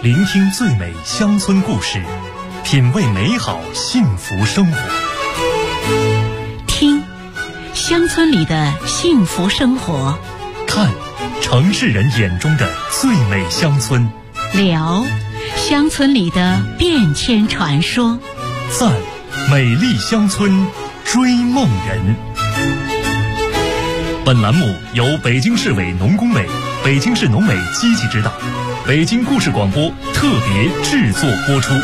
聆听最美乡村故事，品味美好幸福生活。 听乡村里的幸福生活， 看城市人眼中的最美乡村， 聊乡村里的变迁传说， 赞美丽乡村追梦人。本栏目由北京市委农工委、北京市农委积极指导，北京故事广播特别制作播出。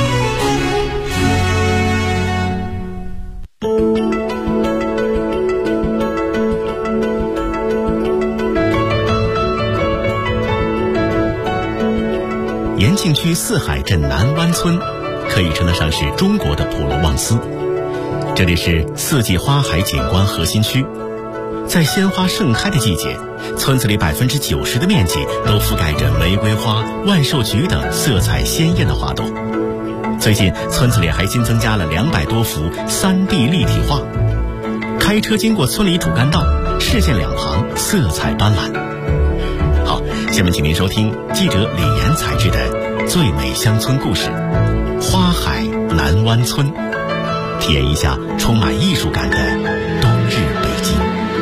延庆区四海镇南湾村可以称得上是中国的普罗旺斯，这里是四季花海景观核心区。在鲜花盛开的季节，村子里90%的面积都覆盖着玫瑰花、万寿菊等色彩鲜艳的花朵。最近村子里还新增加了200多幅3D 立体画，开车经过村里主干道，视线两旁色彩斑斓。好，下面请您收听记者李岩采制的最美乡村故事花海南湾村，体验一下充满艺术感的冬日北京。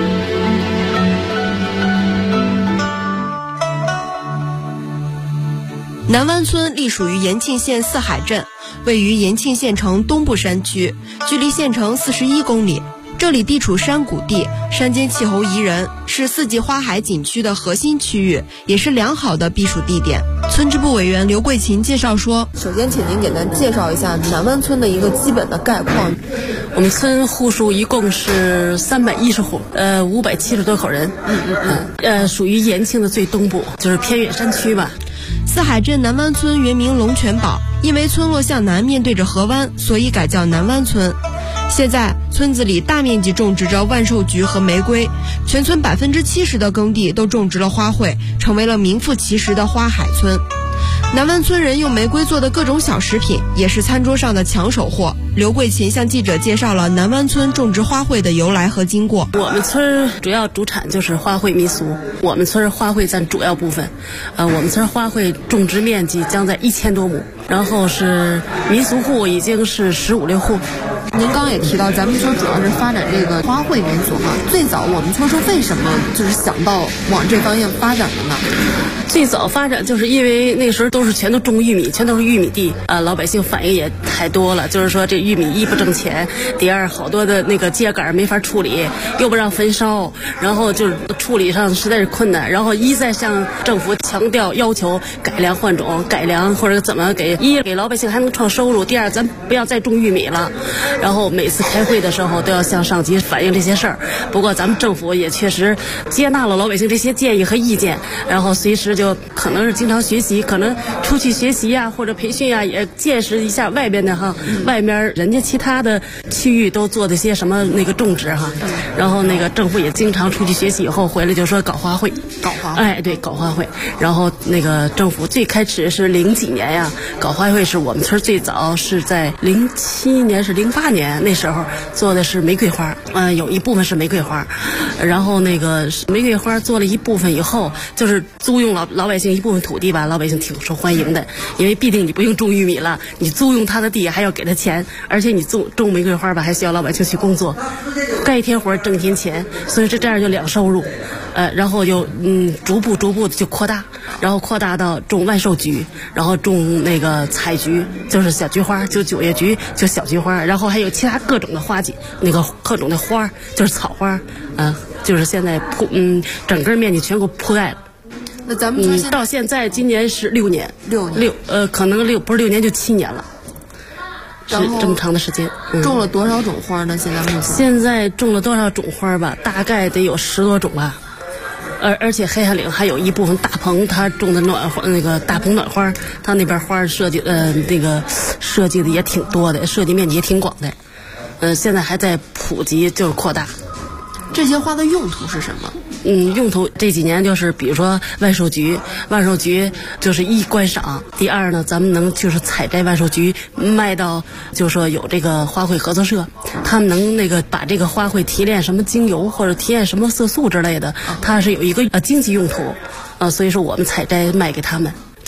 南湾村隶属于延庆县四海镇，位于延庆县城东部山区，距离县城41公里。这里地处山谷地，山间气候宜人，是四季花海景区的核心区域，也是良好的避暑地点。村支部委员刘桂琴介绍说， 首先请您简单介绍一下南湾村的一个基本的概况。 我们村户数一共是310户，570多口人。属于延庆的最东部，就是偏远山区吧。 四海镇南湾村原名龙泉堡，因为村落向南面对着河湾，所以改叫南湾村。现在村子里大面积种植着万寿菊和玫瑰，全村70%的耕地都种植了花卉，成为了名副其实的花海村。南湾村人用玫瑰做的各种小食品，也是餐桌上的抢手货。刘桂琴向记者介绍了南湾村种植花卉的由来和经过。 我们村主要主产就是花卉民俗，我们村花卉占主要部分。我们村花卉种植面积将在1000多亩，然后是民俗户已经是15、16户。 您刚刚也提到，咱们村主要是发展这个花卉民俗哈。最早我们村是为什么就是想到往这方面发展的呢？ 最早发展就是因为那时候全都种玉米，全都是玉米地老百姓反映也太多了，就是说这玉米一不挣钱，第二好多的那个秸秆没法处理，又不让焚烧，然后就是处理上实在是困难，然后一再向政府强调要求改良换种，改良或者怎么给老百姓还能创收入，第二咱不要再种玉米了。然后每次开会的时候都要向上级反映这些事儿，不过咱们政府也确实接纳了老百姓这些建议和意见，然后随时就可能是经常学习，可能出去学习呀或者培训呀，也见识一下外边的外面人家其他的区域都做的些什么那个种植然后那个政府也经常出去学习以后回来就说搞花卉，对，搞花卉。然后那个政府最开始是00几年呀，搞花卉是我们村最早是在07年是08年那时候做的是玫瑰花，有一部分是玫瑰花，然后那个玫瑰花做了一部分以后，就是租用老百姓一部分土地吧，老百姓挺受欢迎的，因为毕竟你不用种玉米了，你租用他的地还要给他钱，而且你种玫瑰花吧还需要老百姓去工作，干一天活挣一天钱，所以这样就2收入。然后就逐步的就扩大，然后扩大到种万寿菊，然后种那个彩菊，就是小菊花，就9月菊，就小菊花，然后还有其他各种的花季，那个各种的花，就是草花，就是现在整个面积全给铺盖了。 那咱们村到现在今年是6年，可能不是6年就7年了。是这么长的时间。 种了多少种花呢？ 现在种了多少种花吧？大概得有10多种吧。而且黑山岭还有一部分大棚，它种的那个大棚暖花，它那边花设计那个设计的也挺多的，设计面积也挺广的。现在还在普及，就是扩大。 这些花的用途是什么？ 用途这几年就是比如说万寿菊就是一观赏，第二呢咱们能就是采摘万寿菊卖到，就是说有这个花卉合作社，他们能那个把这个花卉提炼什么精油或者提炼什么色素之类的，它是有一个经济用途所以说我们采摘卖给他们。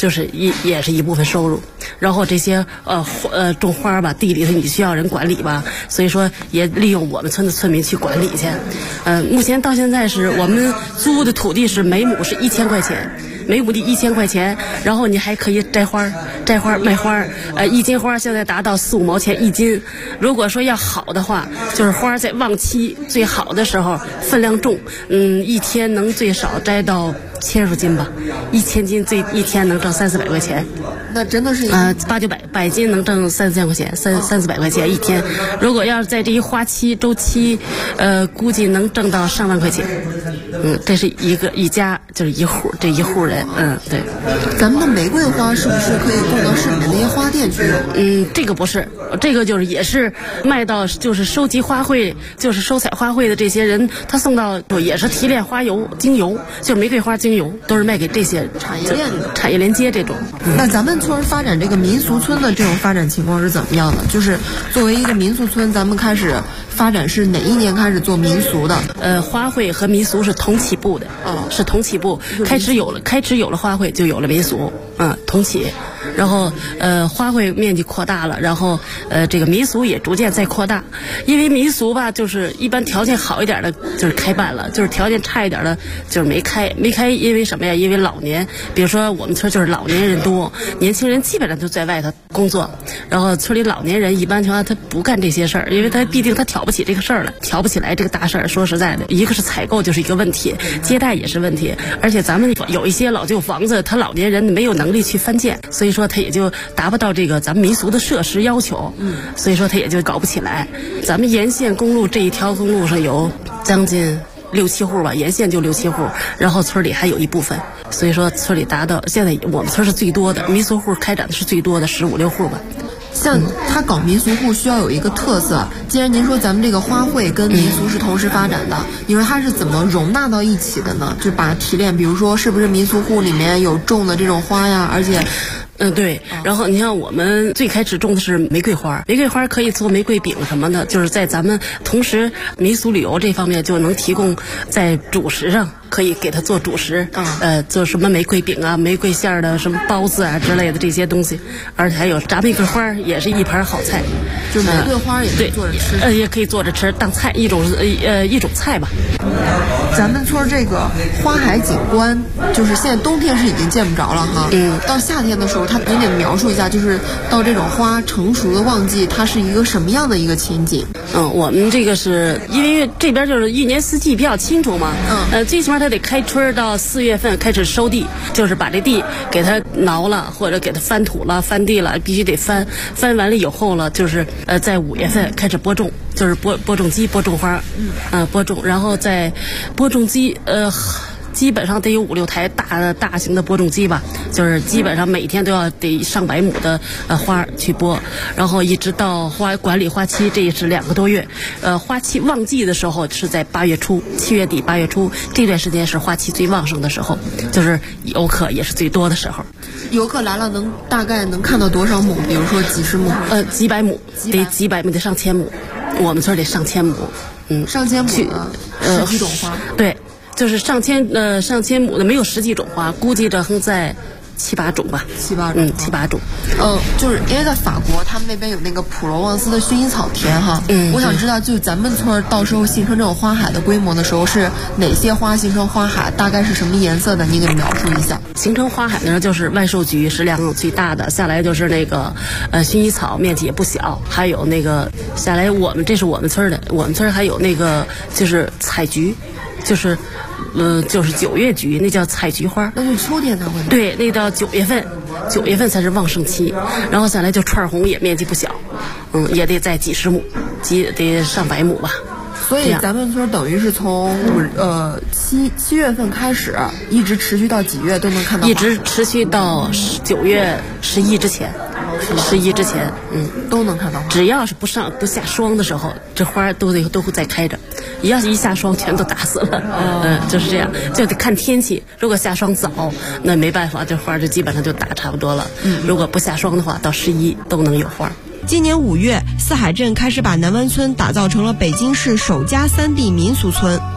就是也是一部分收入。然后这些种花吧，地里头你需要人管理吧，所以说也利用我们村的村民去管理去。目前到现在是我们租的土地是每亩是1000块钱。每亩地1000块钱，然后你还可以摘花卖花，一斤花现在达到4-5毛钱一斤。如果说要好的话，就是花在旺期最好的时候，分量重，一天能最少摘到1000多斤吧，1000斤一天能挣300-400块钱。 那真的是 800-900斤能挣3000块钱，300-400块钱一天。如果要是在这一花期周期，估计能挣到上万块钱。这是一家就是一户，这一户人，对。 咱们的玫瑰花是不是可以供到市里面那些花店去用？ 这个不是，这个就是也是卖到就是收集花卉，就是收采花卉的这些人，他送到也是提炼花油、精油，就是玫瑰花精油，都是卖给这些产业连接这种。 那咱们村发展这个民俗村的这种发展情况是怎么样的？就是作为一个民俗村，咱们开始发展是哪一年开始做民俗的？ 花卉和民俗是同起步的，是同起步。开始有了花卉，就有了民俗，同起。然后花卉面积扩大了，然后这个民俗也逐渐在扩大。因为民俗吧，就是一般条件好一点的就是开办了，就是条件差一点的就是没开。因为什么呀？因为老年，比如说我们村就是老年人多，年轻人基本上都在外头工作，然后村里老年人一般情况他不干这些事儿，因为他毕竟他挑不起这个事儿了，挑不起来这个大事儿。说实在的，一个是采购就是一个问题，接待也是问题，而且咱们有一些老旧房子，他老年人没有能力去翻建，所以说他也就达不到这个咱们民俗的设施要求，所以说他也就搞不起来。咱们沿线公路这一条公路上有将近6-7户吧，沿线就6-7户，然后村里还有一部分，所以说村里达到现在我们村是最多的，民俗户开展的是最多的15-16户吧。 像他搞民俗户需要有一个特色，既然您说咱们这个花卉跟民俗是同时发展的，你说它是怎么容纳到一起的呢？就把它提炼，比如说是不是民俗户里面有种的这种花呀，而且对。然后你像我们最开始种的是玫瑰花，玫瑰花可以做玫瑰饼什么的，就是在咱们同时民俗旅游这方面就能提供在主食上可以给它做主食，做什么玫瑰饼啊、玫瑰馅的什么包子啊之类的这些东西，而且还有炸玫瑰花也是一盘好菜， 就玫瑰花也可以做着吃， 也可以做着吃当菜，一种菜吧。 咱们村这个花海景观，就是现在冬天是已经见不着了哈，到夏天的时候，您得描述一下，就是到这种花成熟的旺季，它是一个什么样的一个情景？ 我们这个是因为这边就是一年四季比较清楚嘛，最起码它得开春到4月份开始收地，就是把这地给它挠了或者给它翻土了、翻地了，必须得翻完了以后了，就是在5月份开始播种，就是播种机播种花，播种，然后在播种机基本上得有5-6台大型的播种机吧，就是基本上每天都要得上百亩的花去播，然后一直到管理花期，这也是2个多月。花期旺季的时候是在8月初，7月底8月初这段时间是花期最旺盛的时候，就是游客也是最多的时候。 游客来了大概能看到多少亩？比如说几十亩？ 几百亩，得几百亩，得上千亩。我们村得上千亩， 上千亩10几种花， 对。就是上千亩的没有10几种花，估计着在7、8种吧 ，7、8种 ，7、8种。 就是因为在法国，他们那边有那个普罗旺斯的薰衣草田哈。我想知道，就咱们村到时候形成这种花海的规模的时候，是哪些花形成花海？大概是什么颜色的？你给描述一下。 形成花海的时候，就是万寿菊是量最大的，下来就是那个薰衣草，面积也不小，还有那个下来这是我们村的，我们村还有那个就是彩菊，就是9月菊，那叫彩菊花， 那就是秋天才会。 对，那到9月份才是旺盛期，然后下来就串红，也面积不小，也得在几十亩，得上百亩吧。 所以咱们村等于是从7月份开始，一直持续到几月都能看到， 一直持续到9月11之前。11之前， 都能看到。 只要是不下霜的时候，这花都会再开着。要是一下霜，全都打死了。就是这样，就得看天气。如果下霜早，那没办法，这花就基本上就打差不多了。如果不下霜的话，到11都能有花。 今年5月，四海镇开始把南湾村打造成了北京市首家3D民俗村。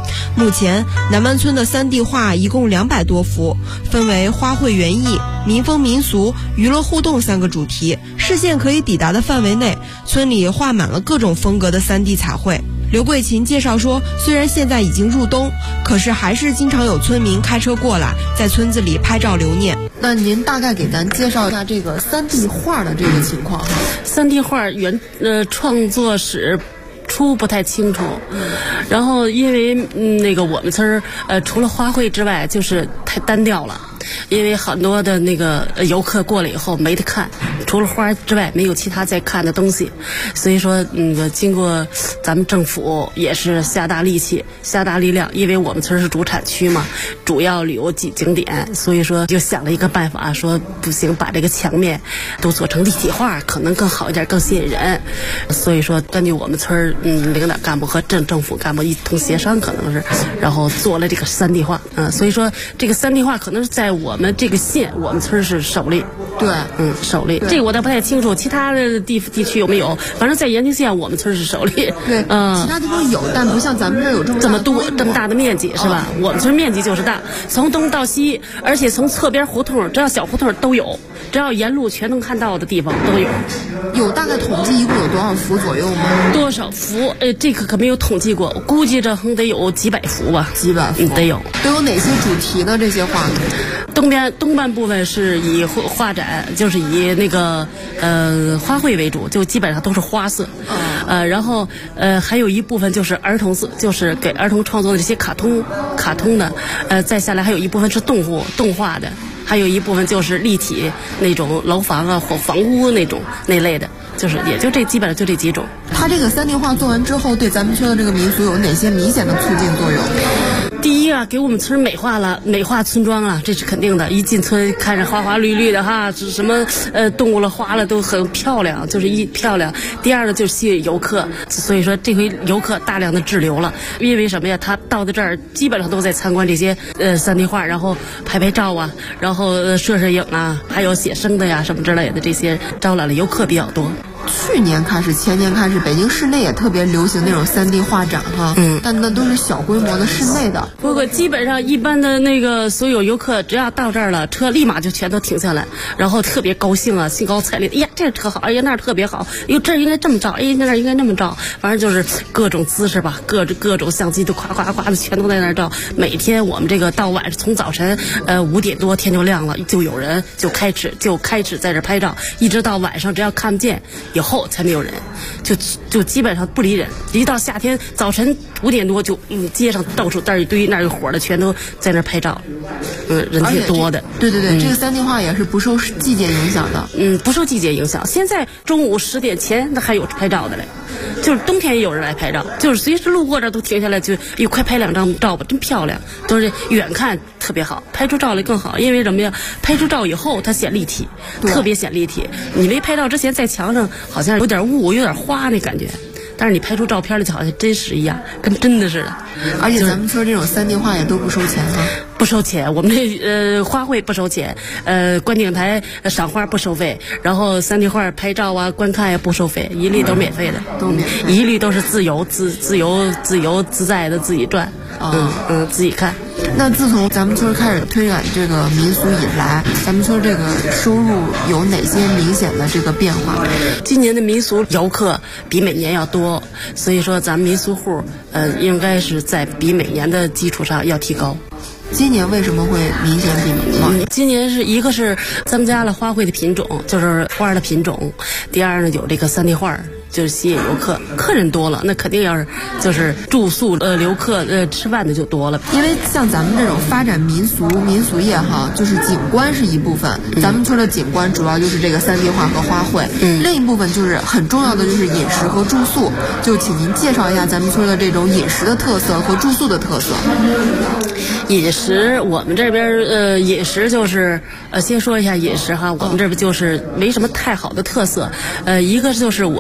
目前南湾村的3D 画一共200多幅，分为花卉园艺、民风民俗、娱乐互动3个主题，视线可以抵达的范围内，村里画满了各种风格的3D 彩绘。刘桂琴介绍说，虽然现在已经入冬，可是还是经常有村民开车过来，在村子里拍照留念。 那您大概给咱介绍一下这个3D 画的这个情况。 3D 画创作史初不太清楚，然后因为那个我们村除了花卉之外，就是太单调了。因为很多的那个游客过了以后没得看，除了花之外没有其他再看的东西，所以说经过咱们政府也是下大力气下大力量，因为我们村是主产区嘛，主要旅游景点，所以说就想了一个办法，说不行，把这个墙面都做成立体画可能更好一点，更吸引人。所以说根据我们村领导干部和政府干部一同协商，可能是然后做了这个3D 画。所以说这个3D 画可能是在我们这个县，我们村是首例。 对， 首例。这个我倒不太清楚，其他的地区有没有？反正在延庆县，我们村是首例。 对，其他地方有，但不像咱们这儿有这么多这么大的面积，是吧？我们村面积就是大，从东到西，而且从侧边胡同，只要小胡同都有，只要沿路全能看到的地方都有。 有大概统计一共有多少幅左右吗？ 多少幅？这个可没有统计过，我估计这得有几百幅吧。 几百幅得有。 都有哪些主题呢？这些画？ 东半部分是以画展，就是以那个花卉为主，就基本上都是花色。然后还有一部分就是儿童色，就是给儿童创作的这些卡通的。再下来还有一部分是动画的，还有一部分就是立体那种楼房啊或房屋那类的，就是也就基本上就这几种。 它这个3D 画做完之后，对咱们村的这个民俗有哪些明显的促进作用？ 第一啊，给我们村美化村庄了，这是肯定的。一进村看着花花绿绿的哈，什么动物了花了都很漂亮，就是漂亮。第二呢，就是吸引游客，所以说这回游客大量的滞留了。因为什么呀？他到这儿基本上都在参观这些3D 画，然后拍照啊，然后摄影啊，还有写生的呀什么之类的，这些招揽了游客比较多。 去年开始，前年开始，北京市内也特别流行那种3D 画展哈，但那都是小规模的室内的。 不过基本上一般的那个所有游客，只要到这儿了，车立马就全都停下来，然后特别高兴啊，兴高采烈，哎呀这车好，哎呀那特别好，哎呦这应该这么照，哎那儿应该那么照，反正就是各种姿势吧，各种相机都夸的全都在那儿照。每天我们这个到晚上，从早晨5点多天就亮了，就有人就开始在这拍照，一直到晚上，只要看不见以后才没有人，就基本上不离人。一到夏天早晨5点多就街上到处这儿一堆那儿一伙的全都在那儿拍照，人挺多的。 对，这个3D 画也是不受季节影响的。 不受季节影响。现在中午10点前那还有拍照的嘞，就是冬天也有人来拍照，就是随时路过这都停下来就快拍2张照吧，真漂亮，都是远看特别好，拍出照来更好。因为什么呀？拍出照以后它显立体，特别显立体。你没拍照之前在墙上好像有点雾有点花那感觉，但是你拍出照片来就好像真实一样，跟真的似的。 而且咱们说这种3D 画也都不收钱吗？ 不收钱，我们这花卉不收钱，观景台赏花不收费，然后3D 画拍照啊观看也不收费，一律都免费的， 都免费， 一律都是自由自在的自己赚，自己看。 那自从咱们村开始推展这个民俗以来，咱们村这个收入有哪些明显的这个变化？ 今年的民俗游客比每年要多，所以说咱们民俗户应该是在比每年的基础上要提高。 今年为什么会明显比往年？ 今年是一个是增加了花卉的品种，就是花的品种；第二呢，有这个3D 画，就是吸引游客，客人多了，那肯定要是就是住宿留客吃饭的就多了。 因为像咱们这种发展民俗业哈，就是景观是一部分，咱们村的景观主要就是这个3D 画和花卉，另一部分就是很重要的就是饮食和住宿。就请您介绍一下咱们村的这种饮食的特色和住宿的特色。 饮食，我们这边饮食就是先说一下饮食哈，我们这边就是没什么太好的特色。一个就是这就是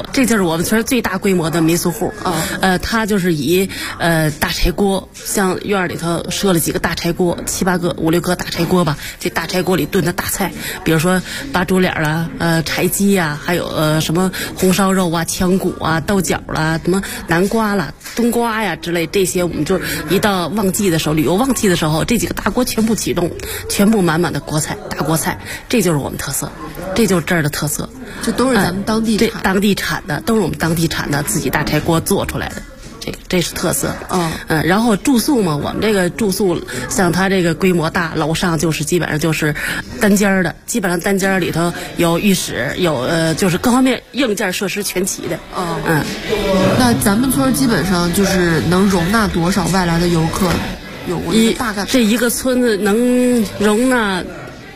我们村最大规模的民俗户。它就是以大柴锅，像院里头设了几个大柴锅，7、8个、5、6个大柴锅吧。这大柴锅里炖的大菜，比如说八猪脸啊、柴鸡啊，还有什么红烧肉啊、腔骨啊、豆角啦、什么南瓜啦、冬瓜呀之类，这些我们就一到旺季的时候，旅游旺季的时候，这几个大锅全部启动，全部满满的锅菜，大锅菜，这就是我们特色，这就是这儿的特色。 这都是咱们当地产的， 当地产的，都是我们当地产的，自己大柴锅做出来的。这是特色。然后住宿嘛，我们这个住宿像它这个规模大，楼上就是基本上就是单间的，基本上单间里头有浴室，有就是各方面硬件设施全齐的。 那咱们村基本上就是能容纳多少外来的游客？有一个大概这一个村子能容纳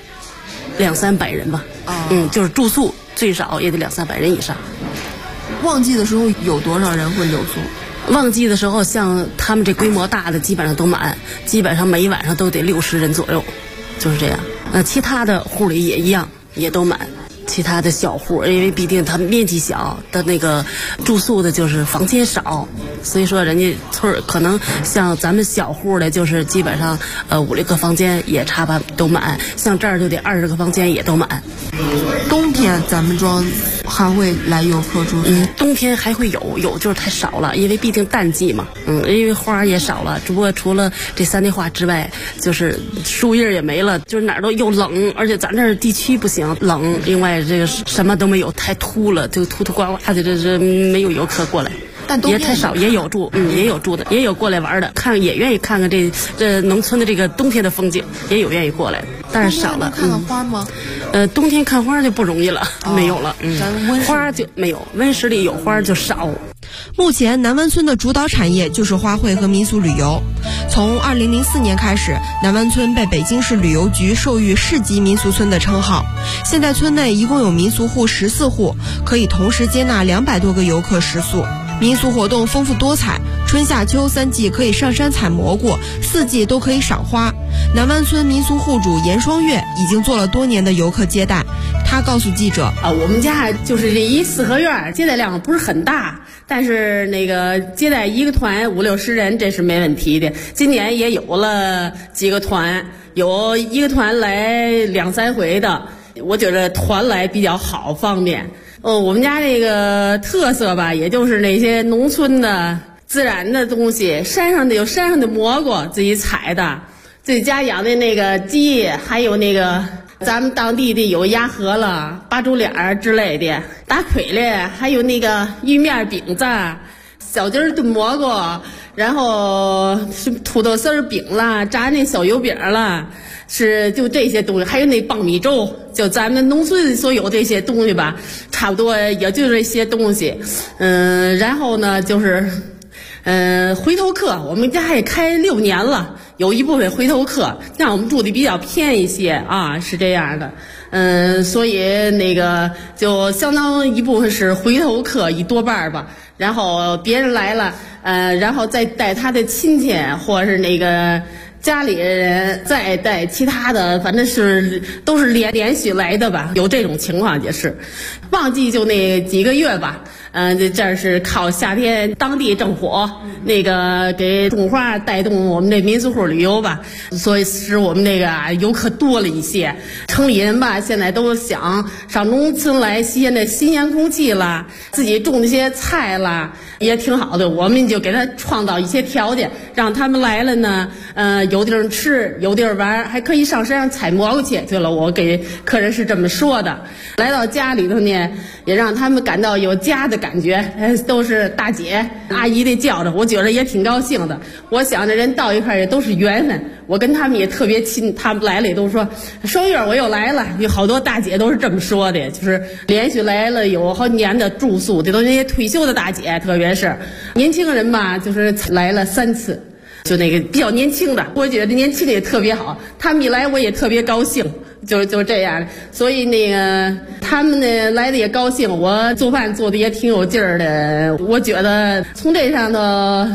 200、300人吧。就是住宿最少也得200、300人以上。 旺季的时候有多少人会留宿？ 旺季的时候，像他们这规模大的基本上都满，基本上每晚上都得60人左右，就是这样。其他的户里也一样，也都满。其他的小户，因为毕竟它面积小，的那个住宿的就是房间少，所以说人家村儿可能像咱们小户的，就是基本上5、6个房间也差不都满，像这儿就得20个房间也都满。 冬天咱们庄还会来游客住宿？ 冬天还会有就是太少了，因为毕竟淡季嘛。因为花也少了，只不过除了这3类花之外，就是树叶也没了，就是哪儿都又冷，而且咱这儿地区不行，冷，另外这个什么都没有，太秃了，就秃呱呱的，这没有游客过来。 但也太少，也有住，也有住的，也有过来玩的，也愿意看看这农村的这个冬天的风景，也有愿意过来的，但是少了。 看看花吗？ 冬天看花就不容易了，没有了。花就没有，温室里有花就少。 目前南湾村的主导产业就是花卉和民俗旅游。从2004年开始，南湾村被北京市旅游局授予市级民俗村的称号。现在村内一共有民俗户14户，可以同时接纳200多个游客食宿。民俗活动丰富多彩，春夏秋3季可以上山采蘑菇，4季都可以赏花。南湾村民俗户主严双月已经做了多年的游客接待，他告诉记者： 我们家就是这一4合院，接待量不是很大，但是那个接待一个团50、60人，这是没问题的。今年也有了几个团，有一个团来2、3回的，我觉得团来比较好，方便。我们家这个特色吧，也就是那些农村的自然的东西，山上的蘑菇自己采的，自己家养的那个鸡，还有那个咱们当地的有鸭河了、八猪脸之类的，打傀儡，还有那个玉面饼子、小鸡炖蘑菇，然后是土豆丝饼啦，炸那小油饼啦。就这些东西，还有那棒米粥，就咱们农村所有这些东西吧，差不多也就这些东西。然后呢，就是回头客，我们家也开6年了，有一部分回头客，让我们住的比较偏一些啊，是这样的。所以那个就相当一部分是回头客，一多半吧。然后别人来了，然后再带他的亲戚或者是那个家里人，再带其他的，反正都是连续来的吧，有这种情况也是。旺季就那几个月吧，这是靠夏天当地政府那个给种花带动我们这民俗户旅游吧，所以使我们这个游客多了一些。城里人吧，现在都想上农村来吸那新鲜空气啦，自己种那些菜啦，也挺好的。我们就给他创造一些条件，让他们来了呢，有地儿吃，有地儿玩，还可以上山上采蘑菇去。对了，我给客人是这么说的。来到家里头呢，也让他们感到有家的感觉，都是大姐阿姨的叫着，我觉得也挺高兴的。我想着人到一块儿也都是缘分，我跟他们也特别亲，他们来了也都说双月我又来了，有好多大姐都是这么说的，就是连续来了有好几年的住宿，这都那些退休的大姐，特别是年轻人吧，就是来了3次。就那个比较年轻的，我觉得年轻的也特别好，他们一来我也特别高兴，就这样。所以那个他们呢来的也高兴，我做饭做的也挺有劲儿的。我觉得从这上头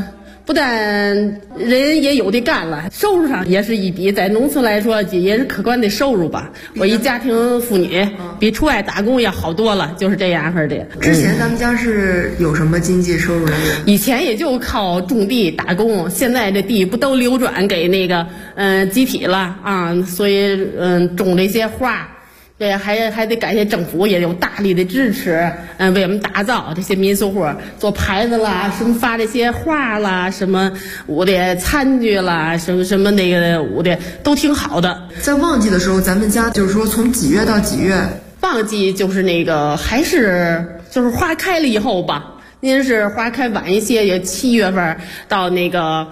不但人也有的干了，收入上也是一笔，在农村来说也是可观的收入吧。我一家庭妇女比出外打工要好多了，就是这样式的。 之前咱们家是有什么经济收入来源？ 以前也就靠种地打工，现在这地不都流转给那个集体了啊，所以种这些花。对，还得感谢政府也有大力的支持，为我们打造这些民俗户，做牌子啦，什么发这些画啦，什么我的餐具啦，什么那个我的都挺好的。 在旺季的时候，咱们家就是说从几月到几月？ 旺季就是那个还是就是花开了以后吧。您是花开晚一些，有7月份到那个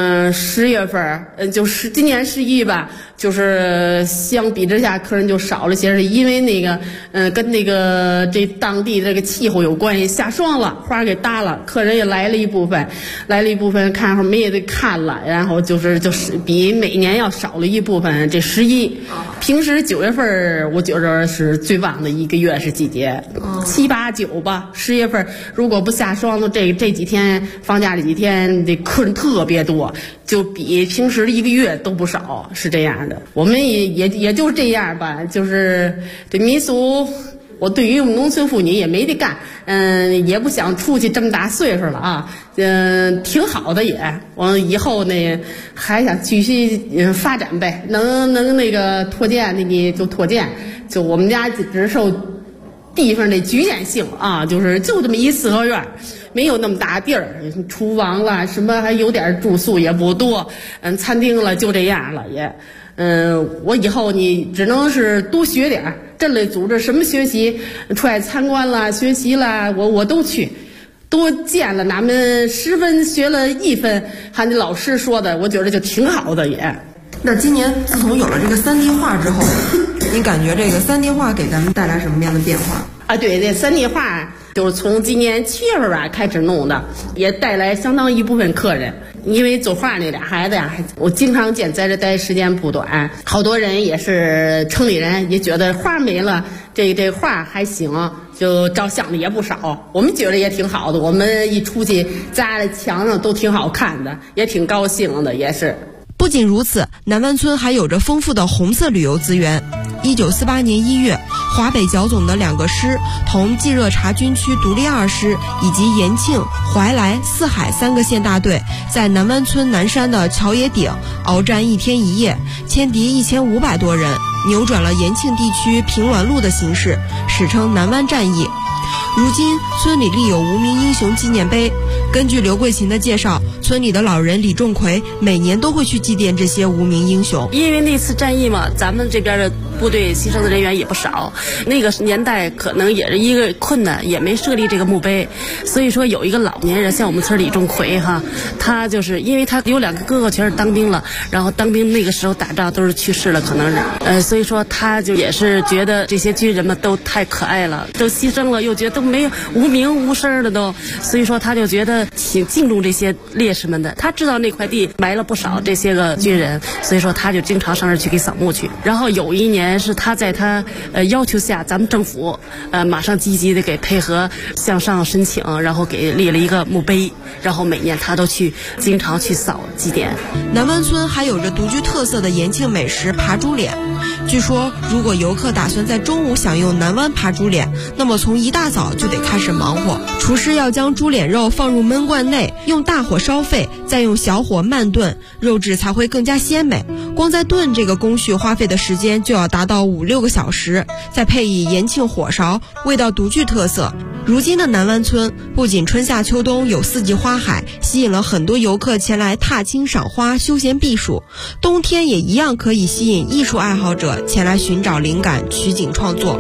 10月份，就是今年11吧，就是相比之下客人就少了些，是因为那个跟那个这当地这个气候有关系，下霜了，花给搭了，客人也来了一部分，看会儿没也得看了，然后就是比每年要少了一部分。这11，平时9月份我觉着是最旺的一个月是季节，7、8、9吧，10月份如果不下霜的这几天放假这几天，这客人特别多，就比平时一个月都不少，是这样的。我们也就是这样吧，就是这民俗。我对于我们农村妇女也没得干，也不想出去这么大岁数了啊，挺好的也。我以后呢还想继续发展呗，能那个拓建的就拓建，就我们家只受地方的局限性啊，就这么一四合院，没有那么大地儿，厨房了什么还有点住宿也不多，餐厅了就这样了也。我以后你只能是多学点儿，这类组织什么学习，出来参观啦、学习啦，我都去，多见了咱们10分学了1分，还那老师说的，我觉得就挺好的也。 那今年自从有了这个3D 画之后，你感觉这个3D 画给咱们带来什么样的变化？ 啊，对，这3D 画就是从今年7月份吧开始弄的，也带来相当一部分客人。因为做画那俩孩子呀，我经常见在这待时间不短，好多人也是城里人，也觉得画没了，这画还行，就照相的也不少。我们觉得也挺好的，我们一出去扎在墙上都挺好看的，也挺高兴的，也是。 不仅如此，南湾村还有着丰富的红色旅游资源。1948年1月，华北剿总的2个师同冀热察军区独立2师以及延庆、怀来、四海3个县大队，在南湾村南山的桥野顶鏖战1天1夜，歼敌1500多人，扭转了延庆地区平滦路的形势，史称南湾战役。如今村里立有无名英雄纪念碑。根据刘桂琴的介绍，村里的老人李仲奎每年都会去祭奠这些无名英雄。 因为那次战役嘛，咱们这边的部队牺牲的人员也不少，那个年代可能也是一个困难，也没设立这个墓碑，所以说有一个老年人，像我们村李仲奎哈，他就是因为他有2个哥哥全是当兵了，然后当兵那个时候打仗都是去世了，可能是所以说他就也是觉得这些军人们都太可爱了，都牺牲了，又觉得都没有无名无声的都，所以说他就觉得挺敬重这些烈士们的。他知道那块地埋了不少这些个军人，所以说他就经常上这去给扫墓去。然后有一年是他在他要求下，咱们政府马上积极的给配合向上申请，然后给立了一个墓碑，然后每年他都经常去扫祭奠。 南湾村还有着独具特色的延庆美食扒猪脸。据说如果游客打算在中午享用南湾扒猪脸，那么从一大早就得开始忙活。厨师要将猪脸肉放入焖罐内，用大火烧沸，再用小火慢炖，肉质才会更加鲜美。光在炖这个工序花费的时间就要达到5-6个小时，再配以延庆火烧，味道独具特色。如今的南湾村不仅春夏秋冬有4季花海，吸引了很多游客前来踏青赏花休闲避暑，冬天也一样可以吸引艺术爱好者前来寻找灵感取景创作。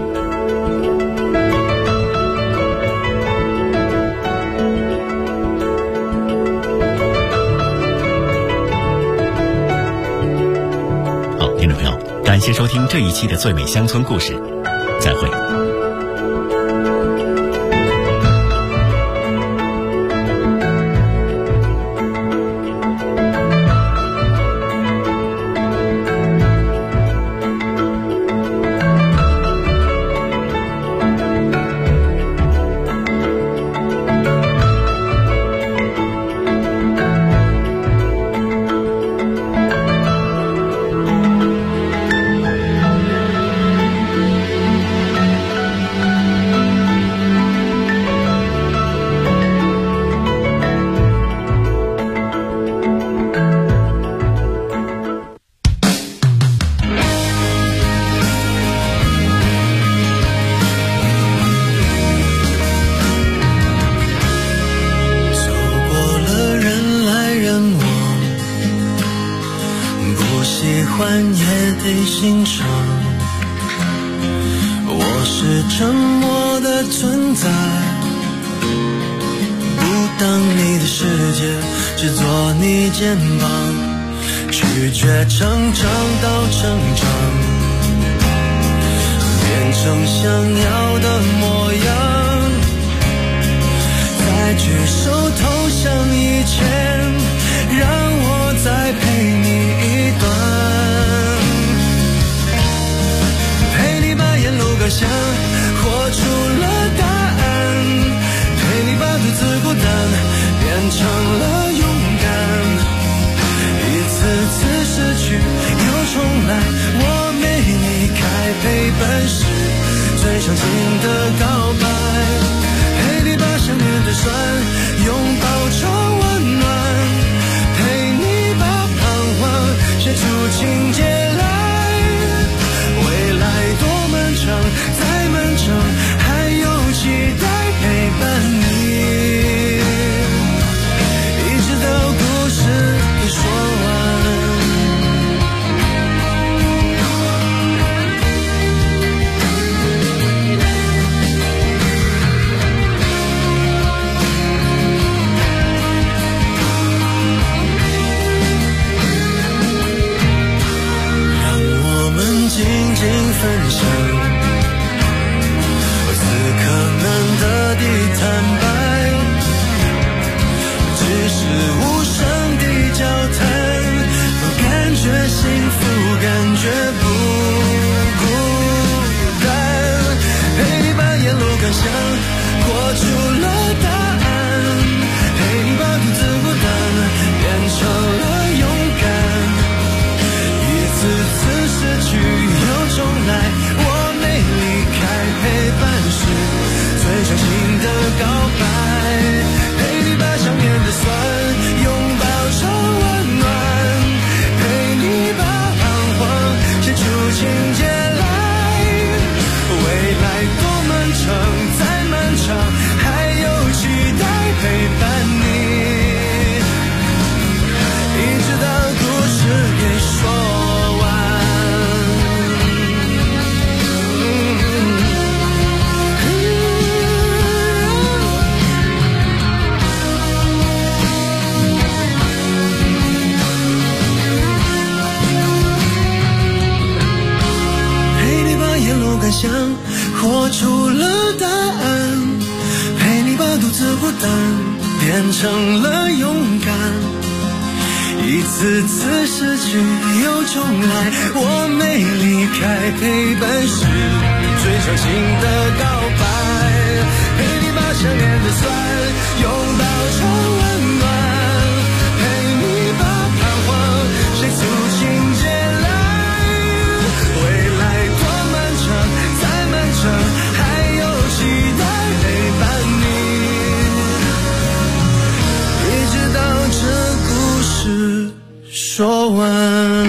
好，听众朋友，感谢收听这一期的最美乡村故事，再会。 喜欢也得欣赏，我是沉默的存在，不当你的世界，只做你肩膀，拒绝成长到成长，变成想要的模样，在举手投降以前，让我再陪你一段，陪你把沿路感想活出了答案，陪你把独自孤单变成了勇敢，一次次失去又重来，我没离开陪伴时最长情的告白，陪你把想念对酸拥抱成温暖，陪你把彷徨写出情节来，未来多漫长，再漫长还有期待陪伴你，一直到故事给说完。静静分享，此刻难得的坦白，只是无声的交谈，都感觉幸福，感觉不孤单，陪你把沿路感想活出了答案，陪你把独自孤单变成了勇敢，一次次失去又重来，我没离开陪伴时最长情的告白，陪你把想念的酸拥抱成温暖，陪你把彷徨写出情节来，未来多漫长，再漫长还有期待陪伴你，一直到故事给说完。感想活出了答案，陪你把独自孤单变成了勇敢，一次次失去又重来，我没离开陪伴时最长情的告白，陪你把想念的酸拥抱成温暖，陪你把彷徨写出情节来，未来多漫长，再漫长还有期待陪伴你，一直到这故事说完。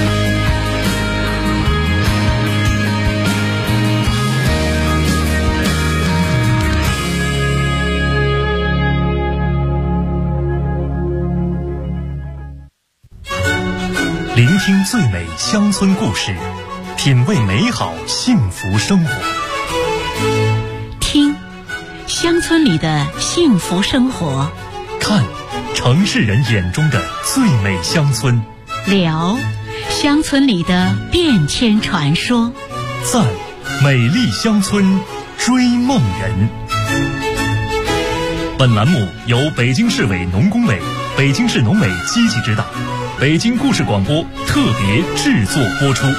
聆听最美乡村故事，品味美好幸福生活。 听乡村里的幸福生活， 看城市人眼中的最美乡村， 聊乡村里的变迁传说， 赞美丽乡村追梦人。本栏目由北京市委农工委、北京市农委积极指导，北京故事广播特别制作播出。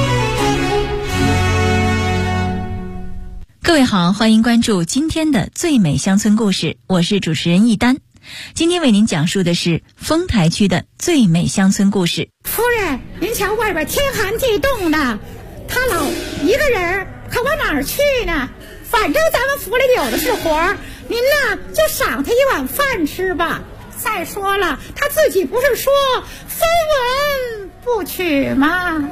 各位好，欢迎关注今天的最美乡村故事，我是主持人一丹。今天为您讲述的是丰台区的最美乡村故事。 夫人，您瞧外边天寒地冻的，他老一个人可往哪儿去呢？反正咱们府里有的是活儿，您呢就赏他一碗饭吃吧。再说了，他自己不是说分文不取吗？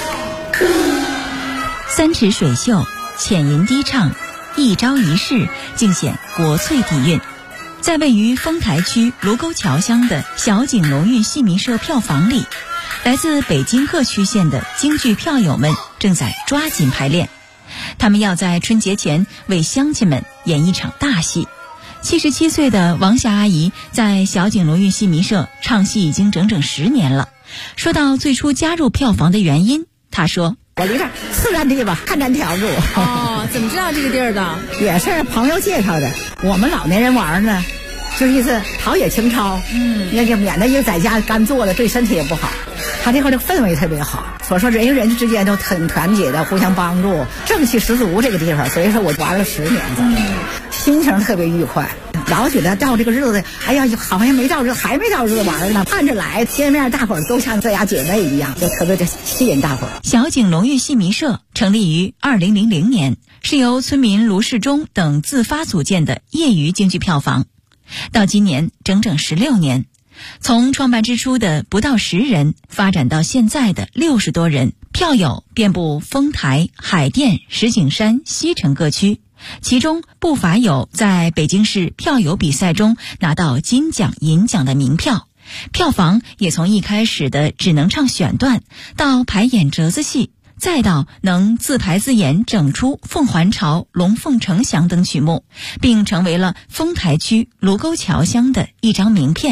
三尺水袖，浅吟低唱，一朝一世，尽显国粹底蕴。在位于丰台区卢沟桥乡的小景龙运戏迷社票房里， 来自北京各区县的京剧票友们正在抓紧排练，他们要在春节前为乡亲们演一场大戏。77岁的王霞阿姨在小景龙运戏迷社唱戏已经整整10年了。说到最初加入票房的原因，她说： 我离这4站地吧，看站条路。 怎么知道这个地儿的？ 也是朋友介绍的。我们老年人玩呢，就是意思陶冶情操，那就免得一个在家干坐的，对身体也不好。他这块的氛围特别好，所说人与人之间都很团结的，互相帮助，正气十足这个地方。所以说我玩了10年，心情特别愉快。老觉得到这个日子，哎呀，好像没到日，还没到日子玩呢，盼着来见面，大伙儿都像这家姐妹一样，就特别的吸引大伙儿。 小景龙运戏迷社成立于2000年，是由村民卢世忠等自发组建的业余京剧票房。到今年整整16年，从创办之初的不到10人，发展到现在的60多人，票友遍布丰台、海淀、石景山、西城各区。其中不乏有在北京市票友比赛中拿到金奖、银奖的名票，票房也从一开始的只能唱选段，到排演折子戏，再到能自排自演整出《凤还巢》《龙凤呈祥》等曲目，并成为了丰台区卢沟桥乡的一张名片。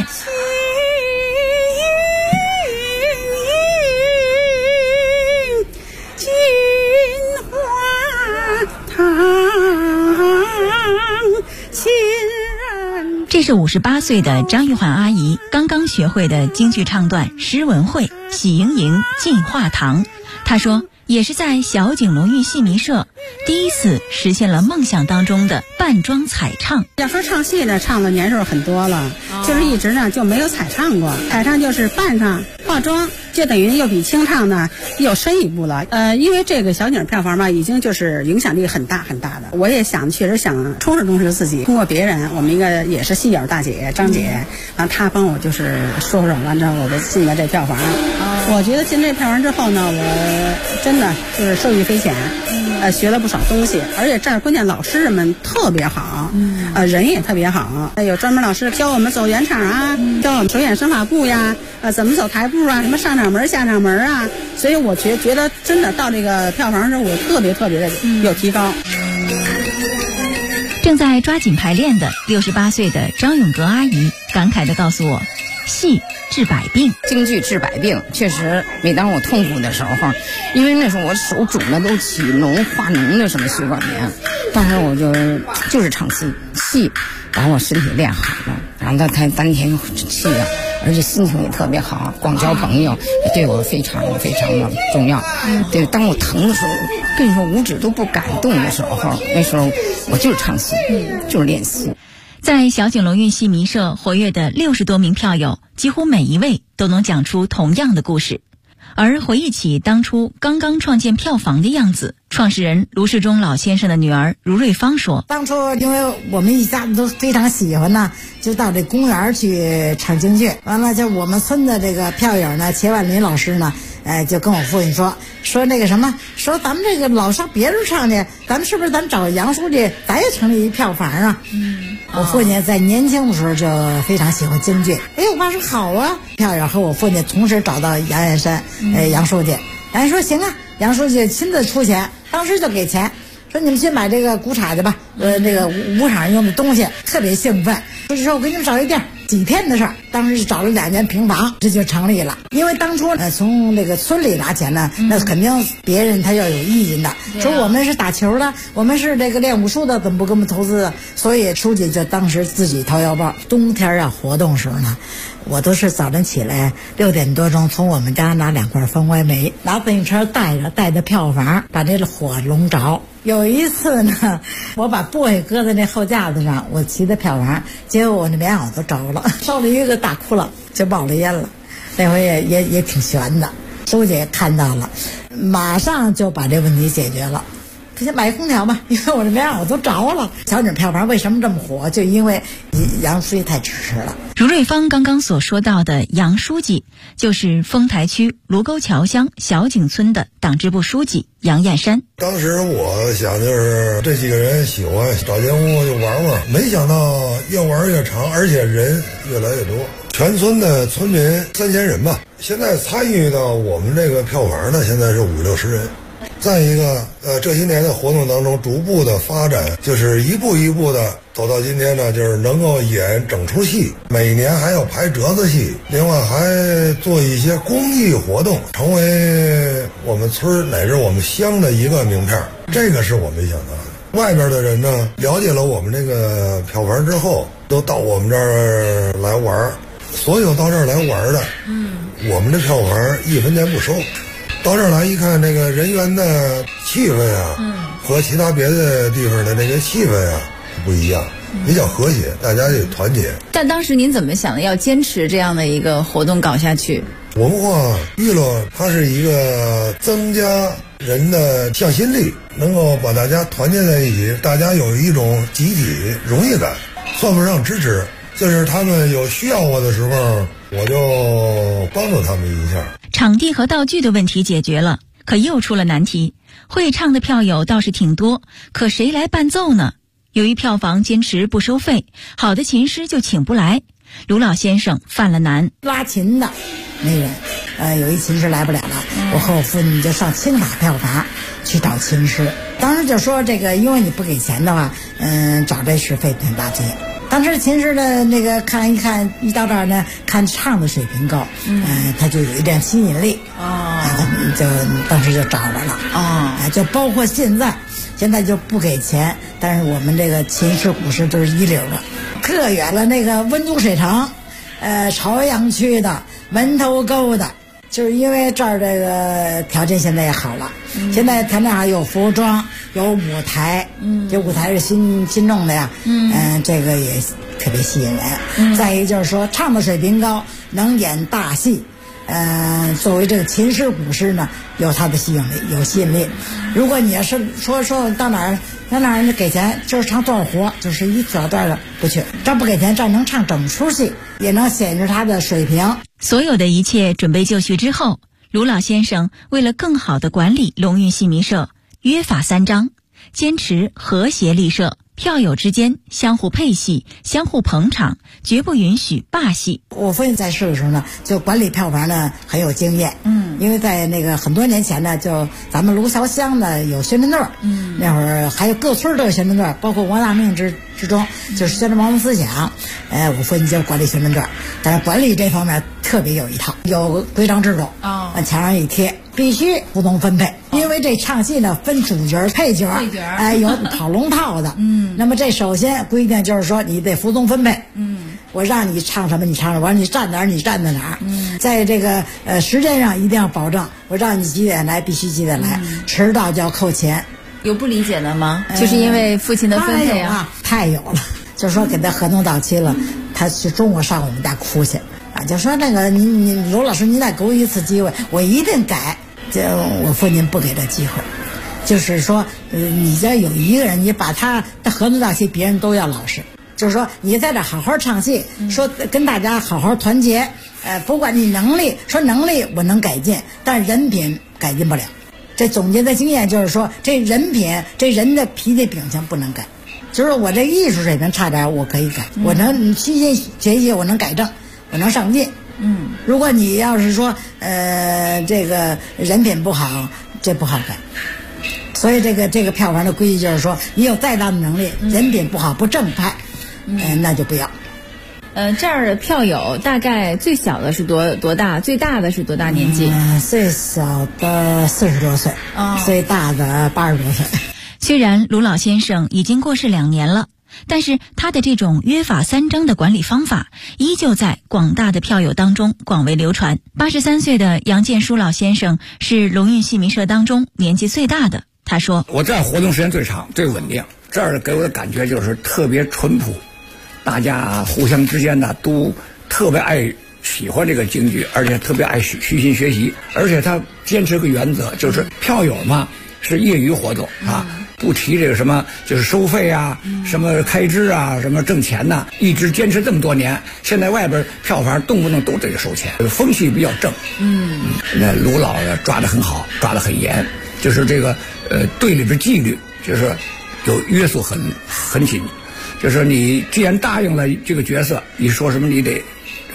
这是58岁的张玉环阿姨刚刚学会的京剧唱段《诗文会》喜盈盈进化堂。她说也是在小景龙运戏迷社第一次实现了梦想当中的扮装彩唱。 要说唱戏呢，唱的年数很多了，就是一直呢就没有彩唱过。彩唱就是扮上化妆，就等于又比清唱呢又深一步了。因为这个小景票房嘛，已经就是影响力很大很大的。我也确实想充实自己，通过别人，我们一个也是戏友大姐张姐，然后她帮我就是说完之后，我就进了这票房。我觉得进这票房之后呢，我真的就是受益匪浅，学了不少东西，而且这儿关键老师们特别好，人也特别好，有专门老师教我们走圆场啊，教我们手眼身法步呀，怎么走台步啊，什么上场门下场门啊，所以我觉得真的到这个票房时候，我特别的有提高。 正在抓紧排练的68岁的张永阁阿姨感慨地告诉我，戏治百病， 京剧治百病。确实每当我痛苦的时候，因为那时候我手肿的都起脓化脓的什么血管炎，当时我就是唱戏把我身体练好了，然后他当天气啊，而且心情也特别好，广交朋友也对我非常的重要。对，当我疼的时候，跟你说五指都不敢动的时候，那时候我就是唱戏，就是练戏。 在小景龙运戏迷社活跃的60多名票友，几乎每一位都能讲出同样的故事。而回忆起当初刚刚创建票房的样子，创始人卢世忠老先生的女儿卢瑞芳说， 当初因为我们一家子都非常喜欢呢，就到这公园去唱京剧。完了就我们村的这个票友呢，钱万林老师呢，就跟我父亲说那个什么，说咱们这个老上别人唱去，咱们是不是咱找杨书记，咱也成立一票房啊？我父亲在年轻的时候就非常喜欢京剧。我妈说好啊，票友和我父亲同时找到杨延山，杨书记，杨说行啊，杨书记亲自出钱，当时就给钱，说你们去买这个鼓铲去吧，那个舞场用的东西，特别兴奋。说我给你们找一地儿，几天的事儿，当时就找了2间平房，这就成立了。因为当初从这个村里拿钱呢，那肯定别人他要有意见的，说我们是打球的，我们是这个练武术的，怎么不给我们投资啊？所以书记就当时自己掏腰包。冬天啊活动时候呢，我都是早晨起来6点多钟从我们家拿2块方块煤，拿自行车带着票房，把这个火笼着。有一次呢，我把簸箕搁在那后架子上，我骑的票房，结果我那棉袄都着了，烧了一个大窟窿，就冒了烟了。那回也挺悬的，书记也看到了，马上就把这问题解决了。不行，买空调吧，因为我这棉袄都着了。小景票房为什么这么火？就因为杨书记太支持了。 卢瑞芳刚刚所说到的杨书记，就是丰台区卢沟桥乡小景村的党支部书记杨燕山。 当时我想就是这几个人喜欢找节目就玩玩，没想到越玩越长，而且人越来越多。 全村的村民3000人吧。现在参与到我们这个票房呢，现在是50-60人。再一个，这些年的活动当中，逐步的发展，就是一步一步的走到今天呢，就是能够演整出戏，每年还要排折子戏，另外还做一些公益活动，成为我们村乃至我们乡的一个名片。这个是我没想到的。外边的人呢，了解了我们这个票房之后，都到我们这儿来玩。所有到这儿来玩的，我们的票房1分钱不收。到这儿来一看，这个人员的气氛啊，和其他别的地方的这个气氛啊不一样，比较和谐，大家也团结。 但当时您怎么想的，要坚持这样的一个活动搞下去？ 文化娱乐它是一个增加人的向心力，能够把大家团结在一起，大家有一种集体荣誉感，算不上支持，就是他们有需要我的时候，我就帮助他们一下。 场地和道具的问题解决了，可又出了难题。会唱的票友倒是挺多，可谁来伴奏呢？由于票房坚持不收费，好的琴师就请不来。卢老先生犯了难， 拉琴的没人，有一琴师来不了了，我和我父亲就上青塔票房去找琴师。当时就说这个，因为你不给钱的话，找这师费挺大钱。当时琴师的那个看一看，一到这儿呢，看唱的水平高，他就有一点吸引力，就当时就找着了，就包括现在就不给钱，但是我们这个琴师鼓师都是一流的。可远了，那个温都水城，朝阳区的门头沟的，就是因为这儿这个条件现在也好了，现在条件好，有服装，有舞台，这舞台是新弄的呀，这个也特别吸引人。再一个就是说唱的水平高，能演大戏，作为这个琴师鼓师呢，有它的吸引力，有吸引力。如果你要是说到哪儿给钱，就是唱多少活，就是一小段的不去，这不给钱，这能唱整出戏，也能显示他的水平。 所有的一切准备就绪之后，卢老先生为了更好地管理龙运戏迷社，约法3章，坚持和谐立社，票友之间相互配戏，相互捧场，绝不允许霸戏。 我父亲在世的时候呢，就管理票房呢很有经验，因为在那个很多年前呢，就咱们卢桥乡呢有宣传队，那会儿还有各村都有宣传队，包括王大命之中，就是宣传毛泽东思想，我父亲就是管理宣传队，但是管理这方面特别有一套，有规章制度，往墙上一贴，必须服从分配，因为这唱戏呢分主角、配角，有跑龙套的，那么这首先规定就是说你得服从分配，我让你唱什么你唱什么，我让你站哪儿你站在哪儿，在这个时间上一定要保证，我让你几点来必须几点来，迟到就要扣钱。 有不理解的吗？就是因为父亲的分配啊， 太有了，就是说给他合同到期了，他去中午上我们家哭去就说那个你卢老师，你再给我一次机会，我一定改。就我父亲不给他机会，就是说你这有一个人，你把他的合同到期，别人都要老实。就是说你在这好好唱戏，说跟大家好好团结，不管你能力，说能力我能改进，但是人品改进不了。这总结的经验就是说，这人品，这人的脾气秉性不能改。就是我这艺术水平差点，我可以改，我能虚心学习，我能改正，我能上进。如果你要是说这个人品不好，这不好改。所以这个票房的规矩就是说，你有再大的能力，人品不好不正派，那就不要。 这儿的票友大概最小的是多大？最大的是多大年纪？ 最小的40多岁，最大的80多岁。 虽然卢老先生已经过世2年了，但是他的这种约法3章的管理方法依旧在广大的票友当中广为流传。83岁的杨建书老先生是龙运戏迷社当中年纪最大的。他说：“ 我这儿活动时间最长，最稳定，这儿给我的感觉就是特别淳朴，大家互相之间呢都特别爱喜欢这个京剧，而且特别爱虚心学习，而且他坚持个原则，就是票友嘛是业余活动不提这个什么就是收费啊，什么开支啊，什么挣钱呐，一直坚持这么多年。现在外边票房动不动都得收钱，风气比较正。那卢老抓得很好，抓得很严，就是这个队里边纪律就是有约束很紧，就是你既然答应了这个角色，你说什么你得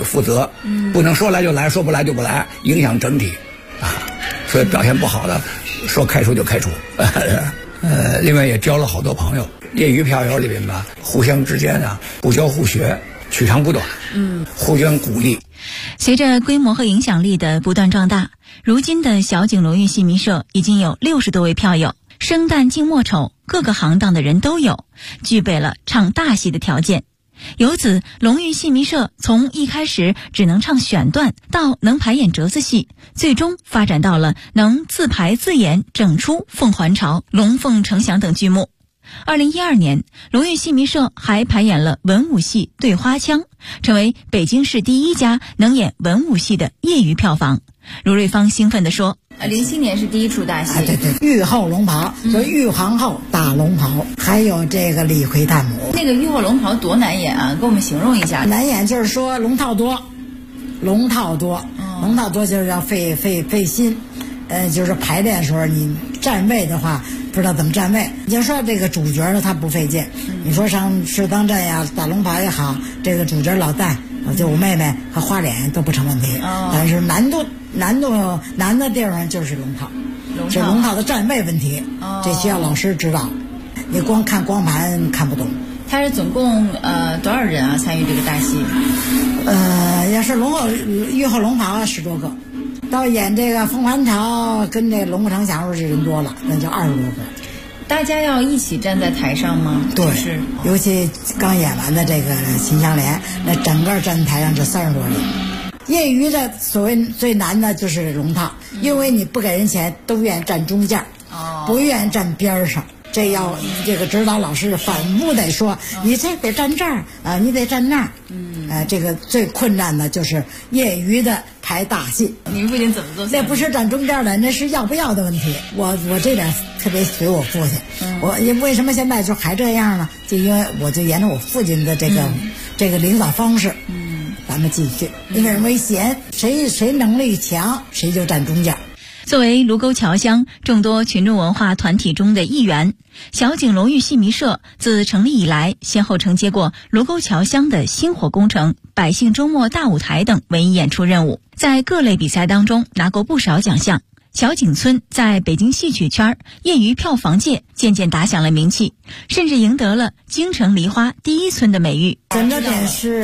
负责，不能说来就来，说不来就不来，影响整体啊。所以表现不好的，说开除就开除。另外也交了好多朋友，业余票友里边吧，互相之间啊不教互学，取长补短，互相鼓励。 随着规模和影响力的不断壮大，如今的小景荣誉戏迷社已经有60多位票友，生旦净末丑各个行当的人都有，具备了唱大戏的条件。由此，荣誉戏迷社从一开始只能唱选段，到能排演折子戏，最终发展到了能自排自演整出《凤还巢》《龙凤呈祥》等剧目。2012年，荣誉戏迷社还排演了文武戏《对花腔》，成为北京市第一家能演文武戏的业余票房。卢瑞芳兴奋地说 ：07年是第一出大戏， 对对，玉后龙袍，就玉皇后大龙袍，还有这个李逵探母。 那个玉后龙袍多难演啊，给我们形容一下。 难演就是说龙套多，龙套多就是要费心，就是排练的时候你站位的话不知道怎么站位。你就说这个主角呢，他不费劲，你说上赤当阵呀、大龙袍也好，这个主角老旦、就我妹妹和花脸都不成问题。但是难的地方就是龙套，是龙套的站位问题，这需要老师指导。你光看光盘看不懂。 他是总共多少人啊参与这个大戏？ 要是玉后龙袍10多个，到演这个凤还巢跟这龙凤呈祥时人多了，那就20多个。 大家要一起站在台上吗？ 对，尤其刚演完的这个秦香莲，那整个站台上就30多人。业余的所谓最难的就是龙套，因为你不给人钱，都愿意站中间，不愿意站边上。这要这个指导老师反复得说，你这得站这儿啊，你得站那儿。这个最困难的就是业余的排大戏。 您父亲怎么做？ 那不是站中间的，那是要不要的问题。我这点特别随我父亲。我为什么现在就还这样呢？就因为我就沿着我父亲的这个领导方式。咱们继续，因为为贤，谁能力强，谁就站中间。 作为卢沟桥乡众多群众文化团体中的一员，小景荣誉戏迷社自成立以来，先后承接过卢沟桥乡的星火工程、百姓周末大舞台等文艺演出任务，在各类比赛当中拿过不少奖项。小景村在北京戏曲圈业余票房界渐渐打响了名气，甚至赢得了京城梨花第一村的美誉。 转折点是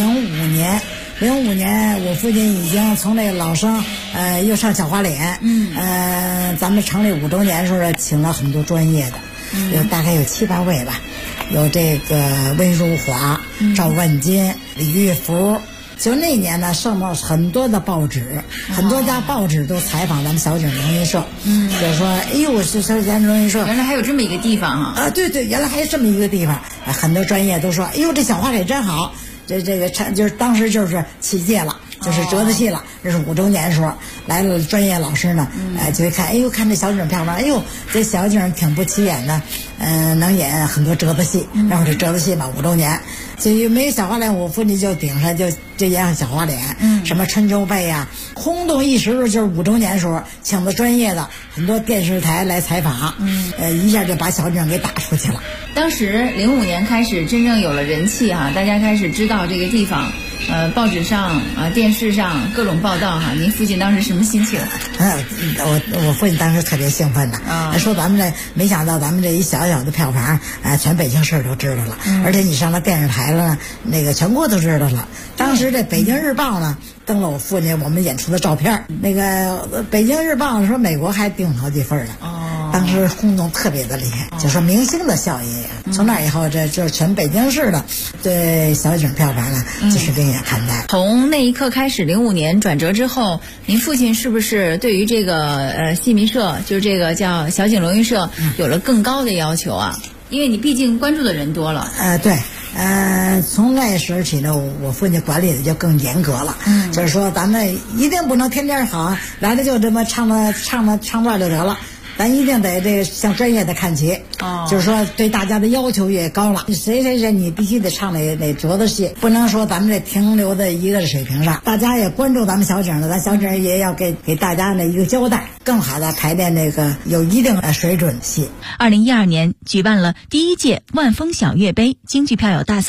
05年我父亲已经从那个老生又上小花脸。咱们成立5周年的时候请了很多专业的，大概有7、8位吧，有这个温如华、赵万金、李玉福。就那年呢，上到很多的报纸，很多家报纸都采访咱们小景荣誉社，就是说，哎呦，是小景荣誉社， 原来还有这么一个地方哈。 对，原来还有这么一个地方，很多专业都说，哎呦，这小花脸真好。这个就是当时就是起届了，就是折子戏了。这是5周年的时候来了专业老师呢，就会看，哎呦，看这小景漂亮，哎呦，这小景挺不起眼的，能演很多折子戏。然后这折子戏嘛，5周年，所以没有小花脸，我父亲就顶上就演小花脸，什么春秋杯呀，轰动一时。就是5周年的时候，请的专业的很多电视台来采访，一下就把小景给打出去了。 当时05年开始真正有了人气哈，大家开始知道这个地方，报纸上电视上各种报道哈。您父亲当时什么心情？ 我父亲当时特别兴奋的，说咱们没想到咱们这一小小的票房，全北京市都知道了，而且你上了电视台了，那个全国都知道了。当时这《北京日报》呢登了我父亲我们演出的照片，那个《北京日报》说美国还订好几份呢。当时轰动特别的厉害，就说明星的效应。从那以后，这就是全北京市的对小景票房呢，就是另眼看待。 从那一刻开始，05年转折之后，您父亲是不是对于这个戏迷社，就是这个叫小景荣誉社，有了更高的要求啊？因为你毕竟关注的人多了。 对。从那时起呢，我父亲管理的就更严格了。就是说咱们一定不能天天好来了就这么唱段就得了。咱一定得这向专业的看齐，就是说对大家的要求也高了。谁你必须得唱那折子戏，不能说咱们这停留在一个水平上。大家也关注咱们小景的，咱小景也要给大家一个交代，更好的排练那个有一定的水准戏。 2012年举办了第1届万丰小乐杯京剧票友大赛，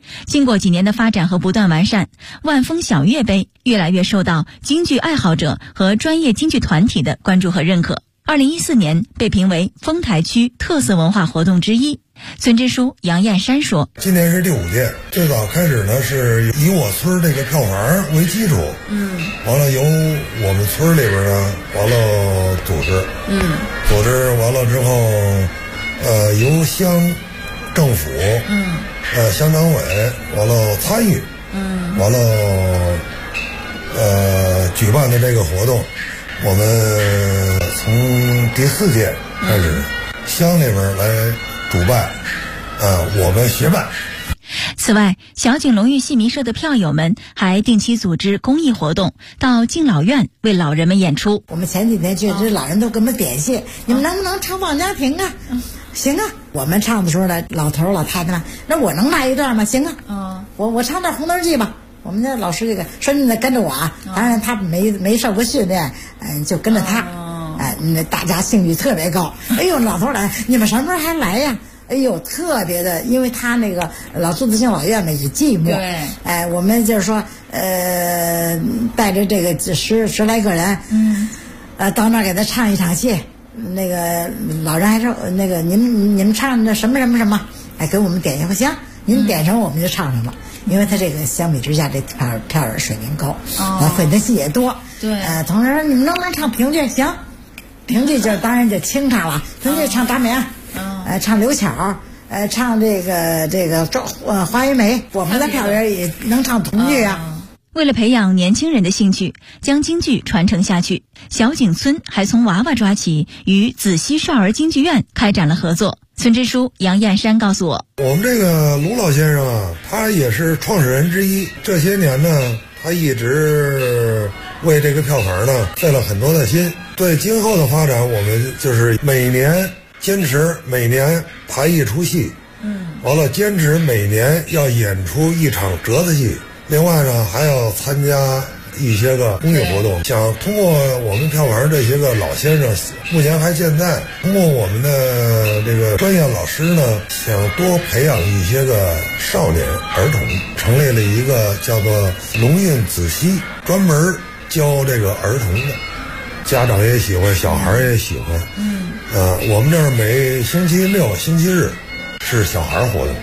经过几年的发展和不断完善，万丰小月杯越来越受到京剧爱好者和专业京剧团体的关注和认可。2014年被评为丰台区特色文化活动之一。村支书杨艳山说：“ 今年是第5届，最早开始呢是以我村这个票房为基础，完了由我们村里边呢，完了组织，组织完了之后，由乡政府，乡党委完了参与，完了举办的这个活动，我们从第4届开始，乡里边来主办，我们协办。” 此外，小井龙峪戏迷社的票友们还定期组织公益活动，到敬老院为老人们演出。 我们前几天去，这老人都给我们点戏，你们能不能唱《望家亭》啊？行啊，我们唱的时候呢，老头老太太们，那我能来一段吗？行啊，我唱段《红灯记》吧。我们的老师这个说你得跟着我啊，当然他没受过训练，就跟着他，那大家兴趣特别高。哎呦，老头来，你们什么时候还来呀？哎呦，特别的，因为他那个老朱自清老院嘛也寂寞，对，我们就是说，带着这个十来个人，到那儿给他唱一场戏。那个老人还说，那个你们唱的什么什么什么，给我们点一下，行，您点什么我们就唱什么。因为他这个相比之下，这票人水平高，会的戏也多。对，同时说你们能不能唱评剧？行，评剧就当然就清唱了，评剧唱达明，唱刘巧，唱这个华云梅，我们的票人也能唱童剧啊。 为了培养年轻人的兴趣，将京剧传承下去，小井村还从娃娃抓起，与子熙少儿京剧院开展了合作。村支书杨艳山告诉我， 我们这个卢老先生啊，他也是创始人之一。这些年呢，他一直为这个票房呢费了很多的心。对今后的发展，我们就是每年坚持每年排一出戏，完了坚持每年要演出一场折子戏。另外呢，还要参加一些个公益活动，想通过我们票房这些个老先生，目前还健在，通过我们的这个专业老师呢，想多培养一些个少年儿童，成立了一个叫做龙运子熙，专门教这个儿童的，家长也喜欢，小孩也喜欢。我们这儿每星期六、星期日是小孩活动。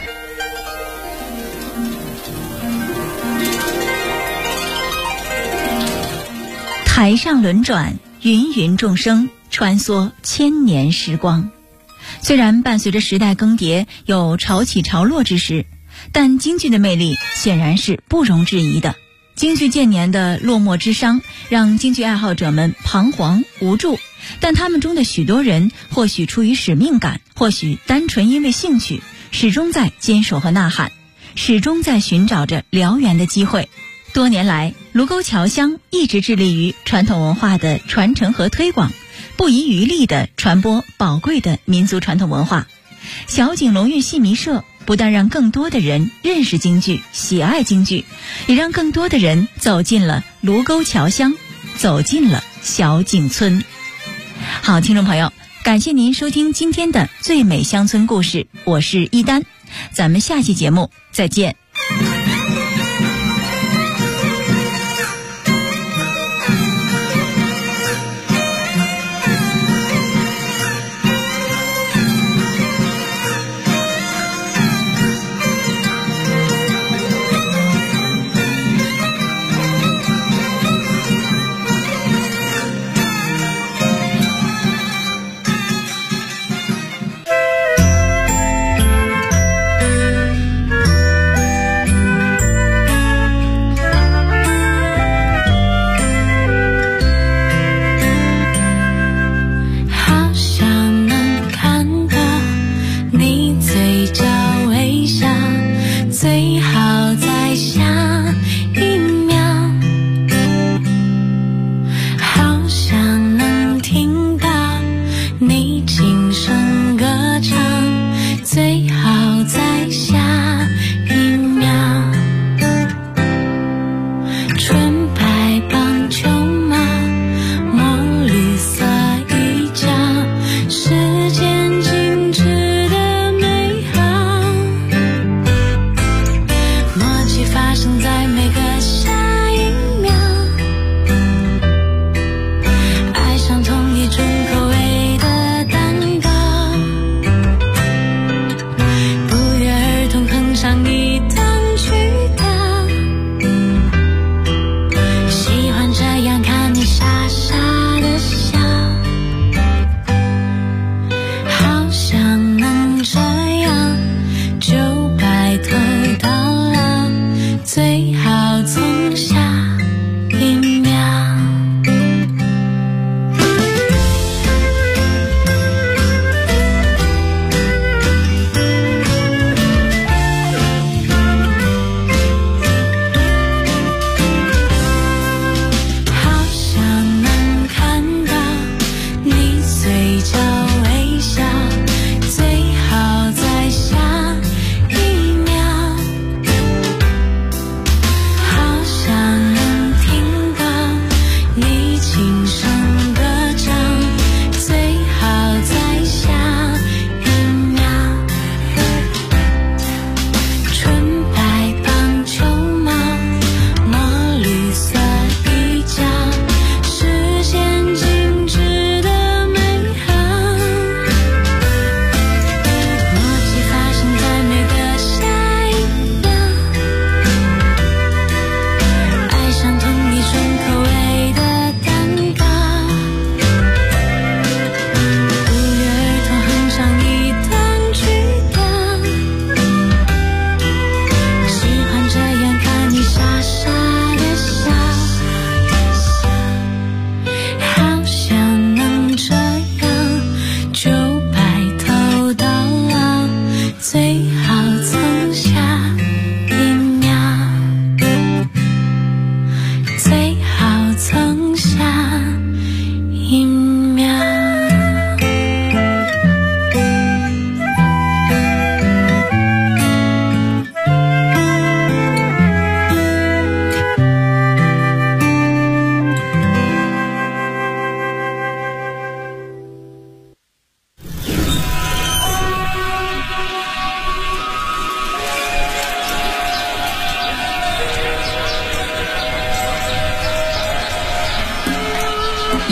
台上轮转，芸芸众生，穿梭千年时光。虽然伴随着时代更迭有潮起潮落之时，但京剧的魅力显然是不容置疑的。京剧渐年的落寞之伤让京剧爱好者们彷徨无助，但他们中的许多人或许出于使命感，或许单纯因为兴趣，始终在坚守和呐喊，始终在寻找着燎原的机会。多年来，卢沟桥乡一直致力于传统文化的传承和推广，不遗余力地传播宝贵的民族传统文化。小井龙峪戏迷社不但让更多的人认识京剧、喜爱京剧，也让更多的人走进了卢沟桥乡，走进了小井村。好，听众朋友，感谢您收听今天的最美乡村故事，我是一丹，咱们下期节目再见。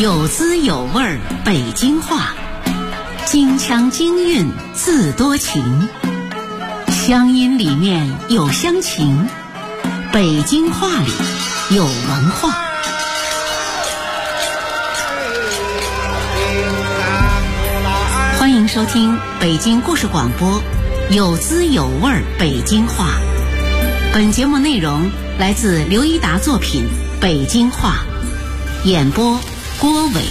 有滋有味北京话，京腔京韵自多情，乡音里面有乡情，北京话里有文化。欢迎收听北京故事广播，有滋有味北京话。本节目内容来自刘一达作品《北京话》，演播郭伟。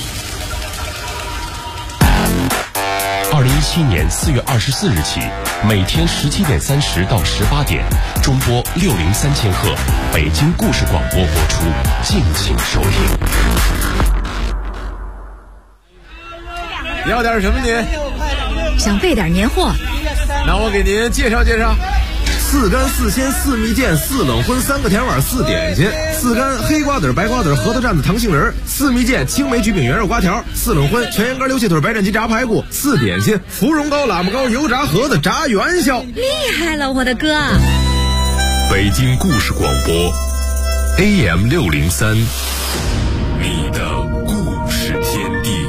2017年4月24日起，每天17点30到18点，中波603千赫，北京故事广播播出，敬请收听。 要点什么您？ 想备点年货， 那我给您介绍介绍。4干4鲜4蜜饯4冷荤3个甜碗4点心，4干黑瓜子白瓜子核桃蘸子糖杏仁，4蜜饯青梅菊饼圆肉瓜条，4冷荤全羊肝溜蟹腿白斩鸡炸排骨，4点心芙蓉糕喇嘛糕油炸盒子炸元宵。 厉害了我的哥！ 北京故事广播 AM 603，你的故事天地。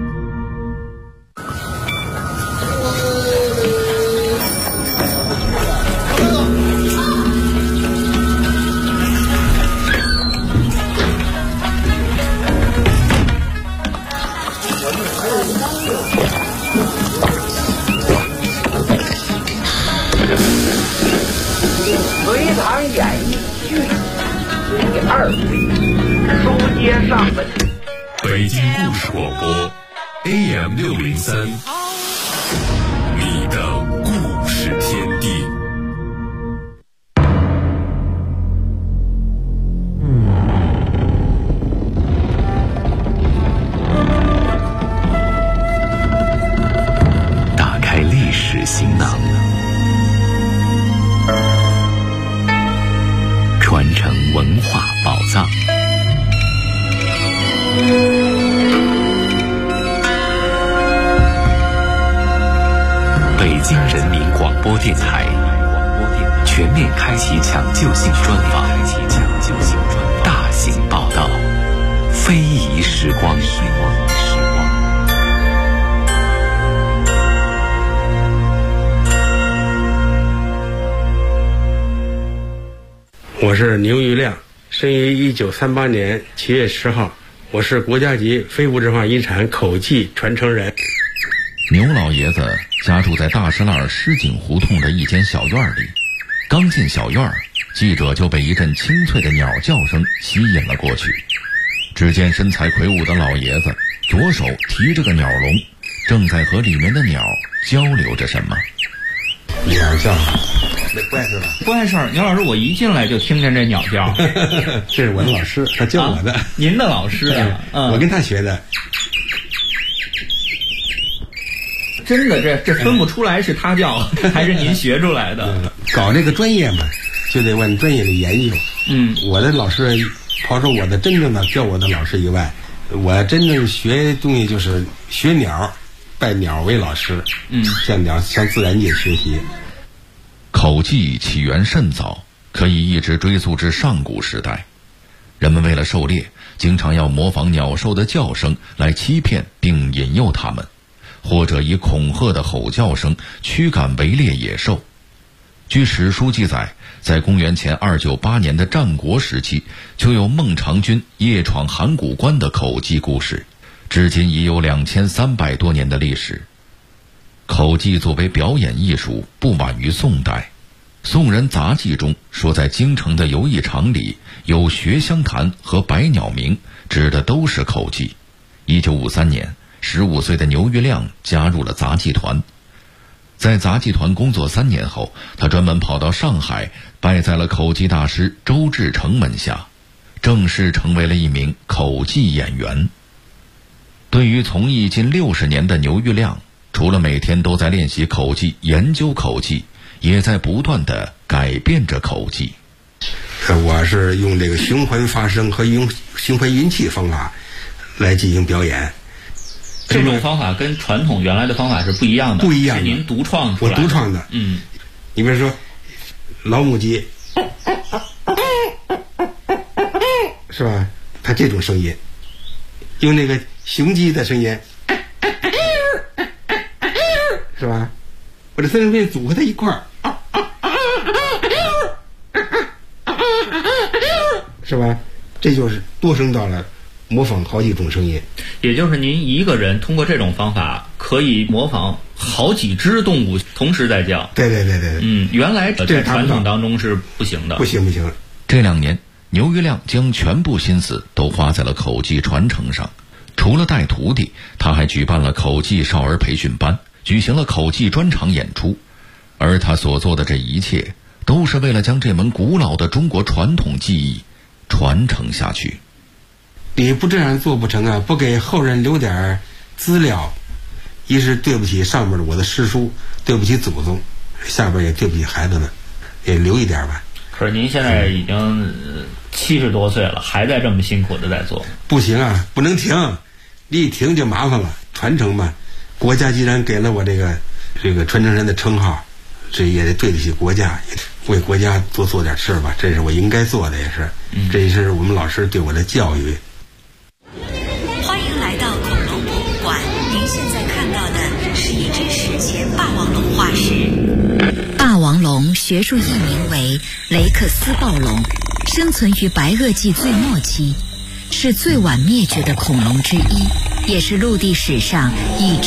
隋唐演义剧第2回，书接上文。 北京故事广播 AM 603，你的故事天地。 打开历史行囊，传承文化宝藏。北京人民广播电台全面开启抢救性专访，大型报道，非遗时光。 我是牛玉亮，生于1938年7月10号，我是国家级非物质文化遗产口技传承人。 牛老爷子家住在大石栏石井胡同的一间小院里，刚进小院，记者就被一阵清脆的鸟叫声吸引了过去。只见身材魁梧的老爷子左手提着个鸟笼，正在和里面的鸟交流着什么。 鸟叫没怪事吧？ 怪事儿，牛老师，我一进来就听见这鸟叫。 这是我的老师，他教我的。 您的老师啊？ 我跟他学的。 真的，这分不出来是他教还是您学出来的。 搞这个专业嘛，就得问专业的研究。我的老师，抛出我的真正的教我的老师以外，我真正学东西就是学鸟，拜鸟为老师。向鸟向自然界学习。 口技起源甚早，可以一直追溯至上古时代。人们为了狩猎，经常要模仿鸟兽的叫声来欺骗并引诱它们，或者以恐吓的吼叫声驱赶围猎野兽。据史书记载，在公元前298年的战国时期，就有孟尝君夜闯函谷关的口技故事，至今已有2300多年的历史。口技作为表演艺术，不晚于宋代。宋人杂记中说，在京城的游艺场里有学香坛和百鸟鸣，指的都是口技。1953年，15岁的牛玉亮加入了杂技团。在杂技团工作3年后，他专门跑到上海，拜在了口技大师周志成门下，正式成为了一名口技演员。对于从艺近60年的牛玉亮，除了每天都在练习口技、研究口技，也在不断地改变着口技。 我是用这个循环发声和用循环音气方法来进行表演。 这种方法跟传统原来的方法是不一样的， 不一样的， 是您独创出来的。 我独创的。你比如说老母鸡，是吧？它这种声音， 用那个雄鸡的声音，是吧？我这3种声音组合在一块儿，是吧？这就是多声道了，模仿好几种声音。 也就是您一个人通过这种方法可以模仿好几只动物同时在叫。 对。 原来在传统当中是不行的。 不行。 这2年，牛于亮将全部心思都花在了口技传承上。除了带徒弟，他还举办了口技少儿培训班，举行了口技专场演出。而他所做的这一切，都是为了将这门古老的中国传统技艺传承下去。 你不这样做不成啊！不给后人留点资料，一是对不起上面的我的师叔，对不起祖宗，下边也对不起孩子们，也留一点吧。 可是您现在已经70多岁了，还在这么辛苦的在做。 不行啊，不能停，你一停就麻烦了。传承嘛，国家既然给了我这个传承人的称号，这也得对得起国家，为国家多做点事吧，这是我应该做的，也是，这也是我们老师对我的教育。 欢迎来到恐龙博物馆，您现在看到的是一只史前霸王龙化石。霸王龙学术译名为雷克斯暴龙，生存于白垩纪最末期，是最晚灭绝的恐龙之一，也是陆地史上已知